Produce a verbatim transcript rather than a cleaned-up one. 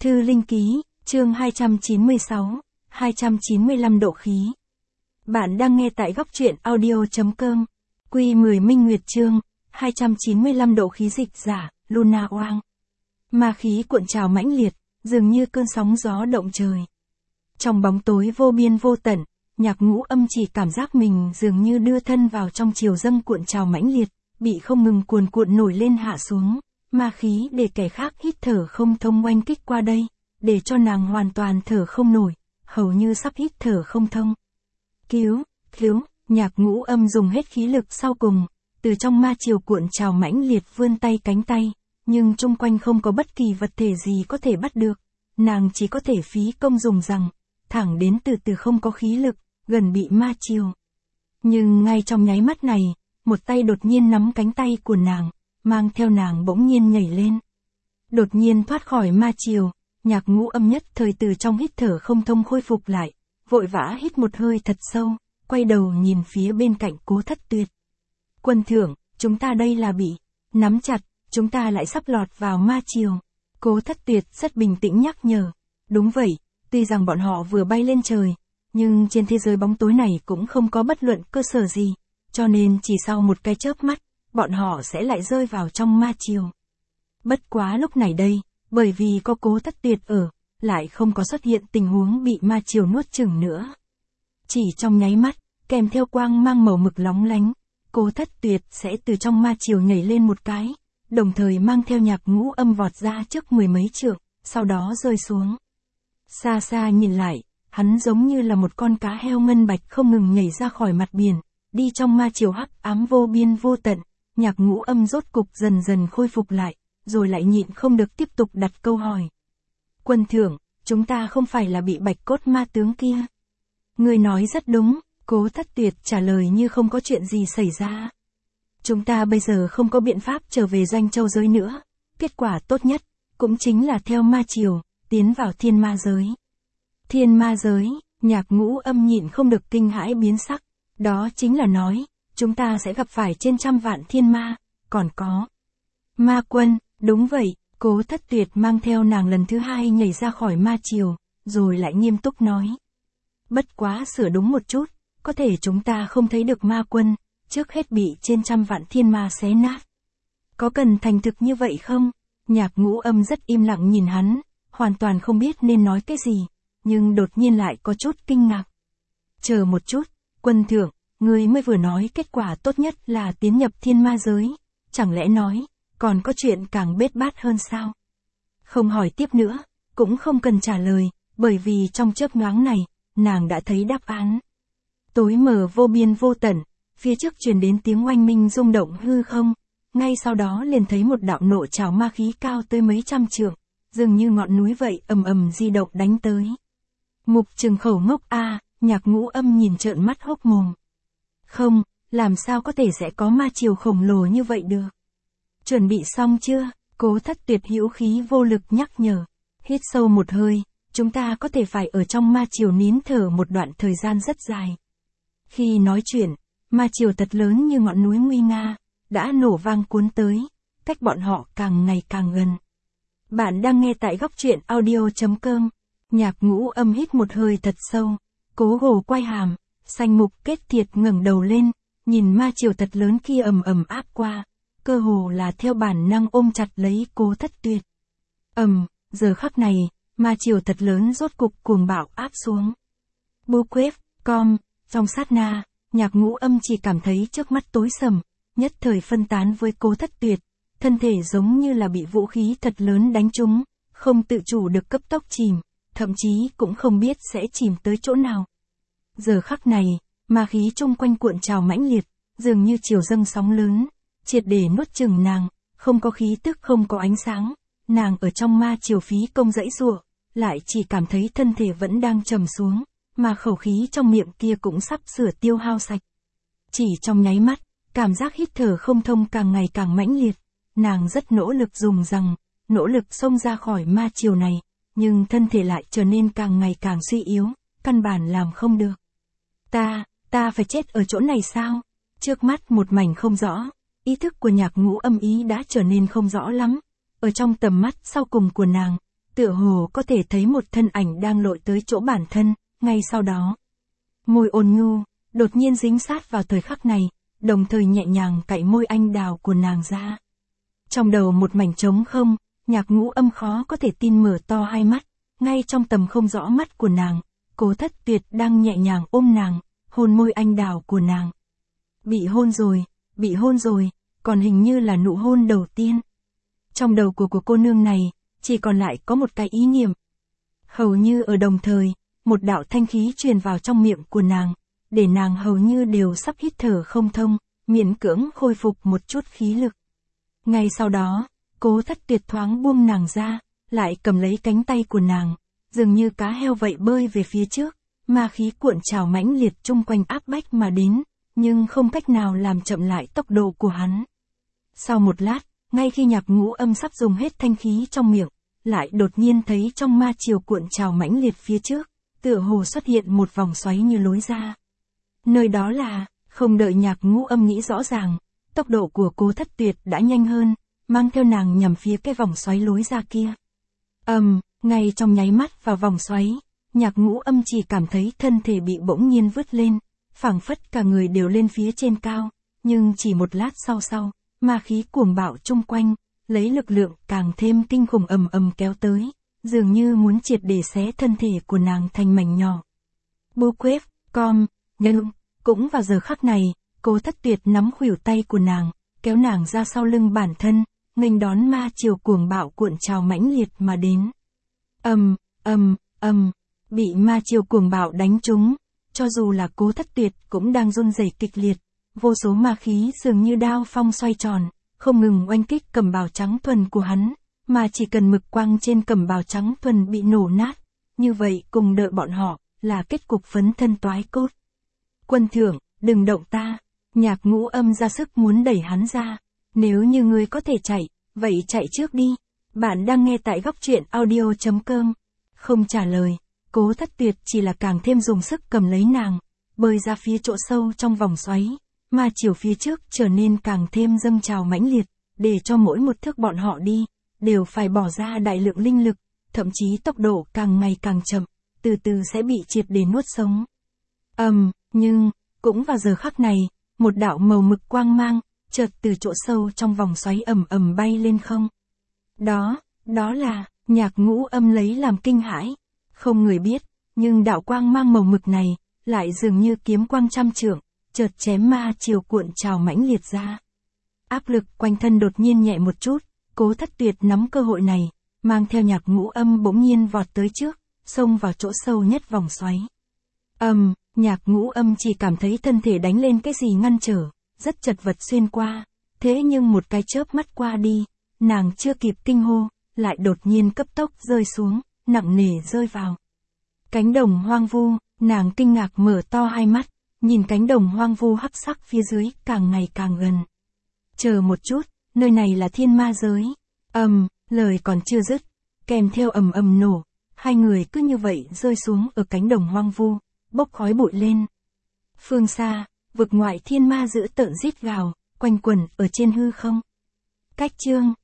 Thư Linh Ký, chương hai trăm chín mươi sáu, hai trăm chín mươi lăm độ khí. Bạn đang nghe tại góc truyện audio.com. Quy mười Minh Nguyệt chương, hai trăm chín mươi lăm độ khí dịch giả, Luna Oang. Ma khí cuộn trào mãnh liệt, dường như cơn sóng gió động trời. Trong bóng tối vô biên vô tận, Nhạc Ngũ Âm chỉ cảm giác mình dường như đưa thân vào trong chiều dâng cuộn trào mãnh liệt, bị không ngừng cuồn cuộn nổi lên hạ xuống. Ma khí để kẻ khác hít thở không thông oanh kích qua đây, để cho nàng hoàn toàn thở không nổi, hầu như sắp hít thở không thông. Cứu, cứu, Nhạc Ngũ Âm dùng hết khí lực sau cùng, từ trong ma chiều cuộn trào mãnh liệt vươn tay cánh tay, nhưng chung quanh không có bất kỳ vật thể gì có thể bắt được, nàng chỉ có thể phí công dùng rằng, thẳng đến từ từ không có khí lực, gần bị ma chiều. Nhưng ngay trong nháy mắt này, một tay đột nhiên nắm cánh tay của nàng, mang theo nàng bỗng nhiên nhảy lên. Đột nhiên thoát khỏi ma chiều, Nhạc Ngũ Âm nhất thời từ trong hít thở không thông khôi phục lại, vội vã hít một hơi thật sâu, quay đầu nhìn phía bên cạnh Cố Thất Tuyệt. Quân thưởng, chúng ta đây là bị nắm chặt, chúng ta lại sắp lọt vào ma chiều. Cố Thất Tuyệt rất bình tĩnh nhắc nhở. Đúng vậy, tuy rằng bọn họ vừa bay lên trời, nhưng trên thế giới bóng tối này cũng không có bất luận cơ sở gì, cho nên chỉ sau một cái chớp mắt, bọn họ sẽ lại rơi vào trong ma chiều. Bất quá lúc này đây, bởi vì có Cố Thất Tuyệt ở, lại không có xuất hiện tình huống bị ma chiều nuốt chửng nữa. Chỉ trong nháy mắt, kèm theo quang mang màu mực lóng lánh, Cố Thất Tuyệt sẽ từ trong ma chiều nhảy lên một cái, đồng thời mang theo Nhạc Ngũ Âm vọt ra trước mười mấy trượng, sau đó rơi xuống. Xa xa nhìn lại, hắn giống như là một con cá heo ngân bạch không ngừng nhảy ra khỏi mặt biển, đi trong ma chiều hắc ám vô biên vô tận. Nhạc Ngũ Âm rốt cục dần dần khôi phục lại, rồi lại nhịn không được tiếp tục đặt câu hỏi. Quân thưởng, chúng ta không phải là bị bạch cốt ma tướng kia. Người nói rất đúng, Cố Thất Tuyệt trả lời như không có chuyện gì xảy ra. Chúng ta bây giờ không có biện pháp trở về Doanh Châu giới nữa, kết quả tốt nhất, cũng chính là theo ma chiều, tiến vào thiên ma giới. Thiên ma giới, Nhạc Ngũ Âm nhịn không được kinh hãi biến sắc, đó chính là nói, chúng ta sẽ gặp phải trên trăm vạn thiên ma, còn có ma quân, đúng vậy, Cố Thất Tuyệt mang theo nàng lần thứ hai nhảy ra khỏi ma chiều, rồi lại nghiêm túc nói. Bất quá sửa đúng một chút, có thể chúng ta không thấy được ma quân, trước hết bị trên trăm vạn thiên ma xé nát. Có cần thành thực như vậy không? Nhạc Ngũ Âm rất im lặng nhìn hắn, hoàn toàn không biết nên nói cái gì, nhưng đột nhiên lại có chút kinh ngạc. Chờ một chút, quân thưởng, ngươi mới vừa nói kết quả tốt nhất là tiến nhập thiên ma giới, chẳng lẽ nói, còn có chuyện càng bết bát hơn sao? Không hỏi tiếp nữa, cũng không cần trả lời, bởi vì trong chớp nhoáng này, nàng đã thấy đáp án. Tối mờ vô biên vô tận, phía trước truyền đến tiếng oanh minh rung động hư không, ngay sau đó liền thấy một đạo nộ trào ma khí cao tới mấy trăm trượng, dường như ngọn núi vậy ầm ầm di động đánh tới. Mục Trừng Khẩu ngốc a, Nhạc Ngũ Âm nhìn trợn mắt hốc mồm. Không, làm sao có thể sẽ có ma chiều khổng lồ như vậy được? Chuẩn bị xong chưa? Cố Thất Tuyệt hữu khí vô lực nhắc nhở. Hít sâu một hơi, chúng ta có thể phải ở trong ma chiều nín thở một đoạn thời gian rất dài. Khi nói chuyện, ma chiều thật lớn như ngọn núi nguy nga, đã nổ vang cuốn tới, cách bọn họ càng ngày càng gần. Bạn đang nghe tại góc truyện audio.com. Nhạc Ngũ Âm hít một hơi thật sâu, cố gồ quay hàm, xanh mục kết thiệt ngẩng đầu lên, nhìn ma chiều thật lớn kia ầm ầm áp qua, cơ hồ là theo bản năng ôm chặt lấy Cố Thất Tuyệt. Ầm, giờ khắc này, ma chiều thật lớn rốt cục cuồng bạo áp xuống. Bô quếp, com, trong sát na, Nhạc Ngũ Âm chỉ cảm thấy trước mắt tối sầm, nhất thời phân tán với Cố Thất Tuyệt, thân thể giống như là bị vũ khí thật lớn đánh trúng, không tự chủ được cấp tốc chìm, thậm chí cũng không biết sẽ chìm tới chỗ nào. Giờ khắc này, ma khí chung quanh cuộn trào mãnh liệt, dường như chiều dâng sóng lớn, triệt để nuốt chửng nàng, không có khí tức không có ánh sáng, nàng ở trong ma chiều phí công dãy giụa, lại chỉ cảm thấy thân thể vẫn đang trầm xuống, mà khẩu khí trong miệng kia cũng sắp sửa tiêu hao sạch. Chỉ trong nháy mắt, cảm giác hít thở không thông càng ngày càng mãnh liệt, nàng rất nỗ lực dùng rằng, nỗ lực xông ra khỏi ma chiều này, nhưng thân thể lại trở nên càng ngày càng suy yếu, căn bản làm không được. Ta, ta phải chết ở chỗ này sao? Trước mắt một mảnh không rõ, ý thức của Nhạc Ngũ Âm ý đã trở nên không rõ lắm, ở trong tầm mắt sau cùng của nàng, tựa hồ có thể thấy một thân ảnh đang lội tới chỗ bản thân, ngay sau đó. Môi ôn nhu, đột nhiên dính sát vào thời khắc này, đồng thời nhẹ nhàng cạy môi anh đào của nàng ra. Trong đầu một mảnh trống không, Nhạc Ngũ Âm khó có thể tin mở to hai mắt, ngay trong tầm không rõ mắt của nàng, Cố Thất Tuyệt đang nhẹ nhàng ôm nàng, hôn môi anh đào của nàng. Bị hôn rồi, bị hôn rồi, còn hình như là nụ hôn đầu tiên. Trong đầu của của cô nương này, chỉ còn lại có một cái ý niệm. Hầu như ở đồng thời, một đạo thanh khí truyền vào trong miệng của nàng, để nàng hầu như đều sắp hít thở không thông, miễn cưỡng khôi phục một chút khí lực. Ngay sau đó, Cố Thất Tuyệt thoáng buông nàng ra, lại cầm lấy cánh tay của nàng, dường như cá heo vậy bơi về phía trước, ma khí cuộn trào mãnh liệt chung quanh áp bách mà đến, nhưng không cách nào làm chậm lại tốc độ của hắn. Sau một lát, ngay khi Nhạc Ngũ Âm sắp dùng hết thanh khí trong miệng, lại đột nhiên thấy trong ma chiều cuộn trào mãnh liệt phía trước, tựa hồ xuất hiện một vòng xoáy như lối ra. Nơi đó là, không đợi Nhạc Ngũ Âm nghĩ rõ ràng, tốc độ của Cố Thất Tuyệt đã nhanh hơn, mang theo nàng nhằm phía cái vòng xoáy lối ra kia. Ầm, um, ngay trong nháy mắt vào vòng xoáy, Nhạc Ngũ Âm chỉ cảm thấy thân thể bị bỗng nhiên vứt lên, phảng phất cả người đều lên phía trên cao, nhưng chỉ một lát sau sau, ma khí cuồng bạo chung quanh, lấy lực lượng càng thêm kinh khủng ầm ầm kéo tới, dường như muốn triệt để xé thân thể của nàng thành mảnh nhỏ. Bu quếp, com, nhưng, cũng vào giờ khắc này, Cố Thất Tuyệt nắm khuỷu tay của nàng, kéo nàng ra sau lưng bản thân, nghênh đón ma chiều cuồng bạo cuộn trào mãnh liệt mà đến. Ầm, ầm, ầm, bị ma chiều cuồng bạo đánh trúng, cho dù là Cố Thất Tuyệt cũng đang run rẩy kịch liệt, vô số ma khí dường như đao phong xoay tròn, không ngừng oanh kích cẩm bào trắng thuần của hắn, mà chỉ cần mực quang trên cẩm bào trắng thuần bị nổ nát, như vậy cùng đợi bọn họ, là kết cục phấn thân toái cốt. Quân thưởng, đừng động ta, Nhạc Ngũ Âm ra sức muốn đẩy hắn ra, nếu như ngươi có thể chạy, vậy chạy trước đi, bạn đang nghe tại góc truyện audio chấm com. Không trả lời, Cố Thất Tuyệt chỉ là càng thêm dùng sức cầm lấy nàng, bơi ra phía chỗ sâu trong vòng xoáy, mà chiều phía trước trở nên càng thêm dâng trào mãnh liệt, để cho mỗi một thước bọn họ đi, đều phải bỏ ra đại lượng linh lực, thậm chí tốc độ càng ngày càng chậm, từ từ sẽ bị triệt để nuốt sống. Ầm, um, nhưng, cũng vào giờ khắc này, một đạo màu mực quang mang, chợt từ chỗ sâu trong vòng xoáy ầm ầm bay lên không. Đó, đó là, Nhạc Ngũ Âm lấy làm kinh hãi. Không người biết, nhưng đạo quang mang màu mực này, lại dường như kiếm quang trăm trượng, chợt chém ma chiều cuộn trào mãnh liệt ra. Áp lực quanh thân đột nhiên nhẹ một chút, Cố Thất Tuyệt nắm cơ hội này, mang theo Nhạc Ngũ Âm bỗng nhiên vọt tới trước, xông vào chỗ sâu nhất vòng xoáy. Ầm, um, Nhạc Ngũ Âm chỉ cảm thấy thân thể đánh lên cái gì ngăn trở, rất chật vật xuyên qua, thế nhưng một cái chớp mắt qua đi, nàng chưa kịp kinh hô, lại đột nhiên cấp tốc rơi xuống, nặng nề rơi vào cánh đồng hoang vu. Nàng kinh ngạc mở to hai mắt, nhìn cánh đồng hoang vu hắc sắc phía dưới càng ngày càng gần. Chờ một chút, nơi này là thiên ma giới. Ầm, um, lời còn chưa dứt, kèm theo ầm ầm nổ, hai người cứ như vậy rơi xuống ở cánh đồng hoang vu, bốc khói bụi lên. Phương xa, vực ngoại thiên ma dữ tợn rít gào, quanh quẩn ở trên hư không. Cách chương